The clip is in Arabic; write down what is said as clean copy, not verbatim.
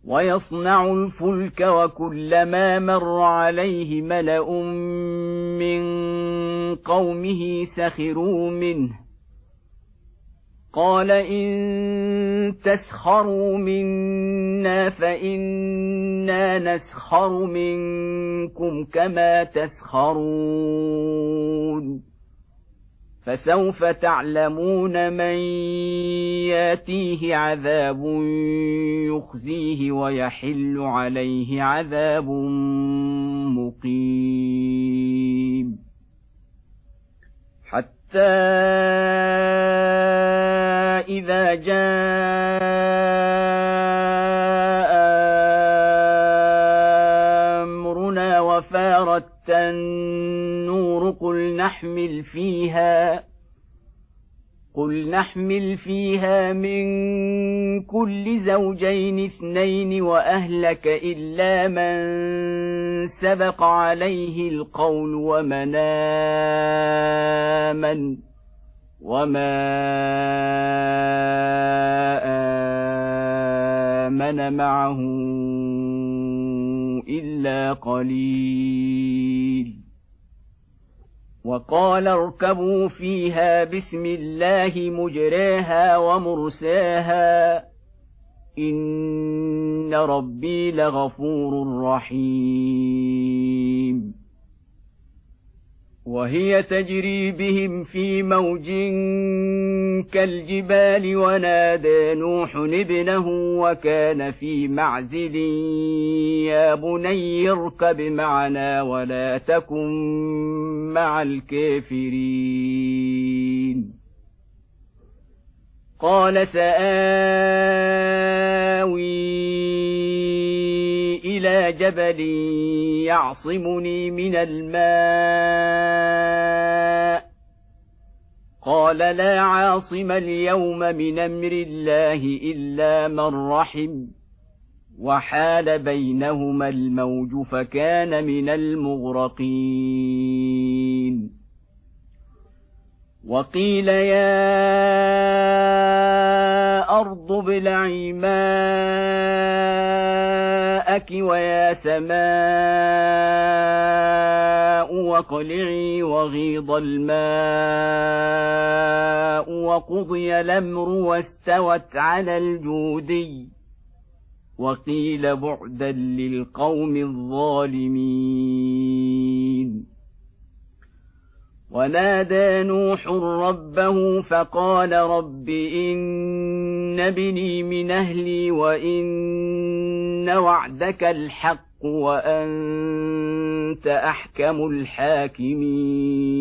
ويصنع الفلك وكلما مر عليه ملأ من قومه سخروا منه قال إن تسخروا منا فإنا نسخر منكم كما تسخرون فسوف تعلمون من ياتيه عذاب يخزيه ويحل عليه عذاب مقيم حتى إذا جاء أمرنا وفارت النور قل نحمل فيها من كل زوجين اثنين وأهلك إلا من سبق عليه القول ومن آمن وما آمن معه إلا قليل وقال اركبوا فيها بسم الله مجريها ومرساها إن ربي لغفور رحيم وهي تجري بهم في موج كالجبال ونادى نوح ابنه وكان في معزل يا بني اركب معنا ولا تكن مع الكافرين قال سآوي إلى جبل يعصمني من الماء قال لا عاصم اليوم من أمر الله إلا من رحم وحال بينهما الموج فكان من المغرقين وقيل يا أرض ابلعي ماءك ويا سماء واقلعي وغيض الماء وقضي الأمر واستوت على الجودي وقيل بعدا للقوم الظالمين ونادى نوح ربه فقال رب إن ابني من أهلي وإن وعدك الحق وأنت أحكم الحاكمين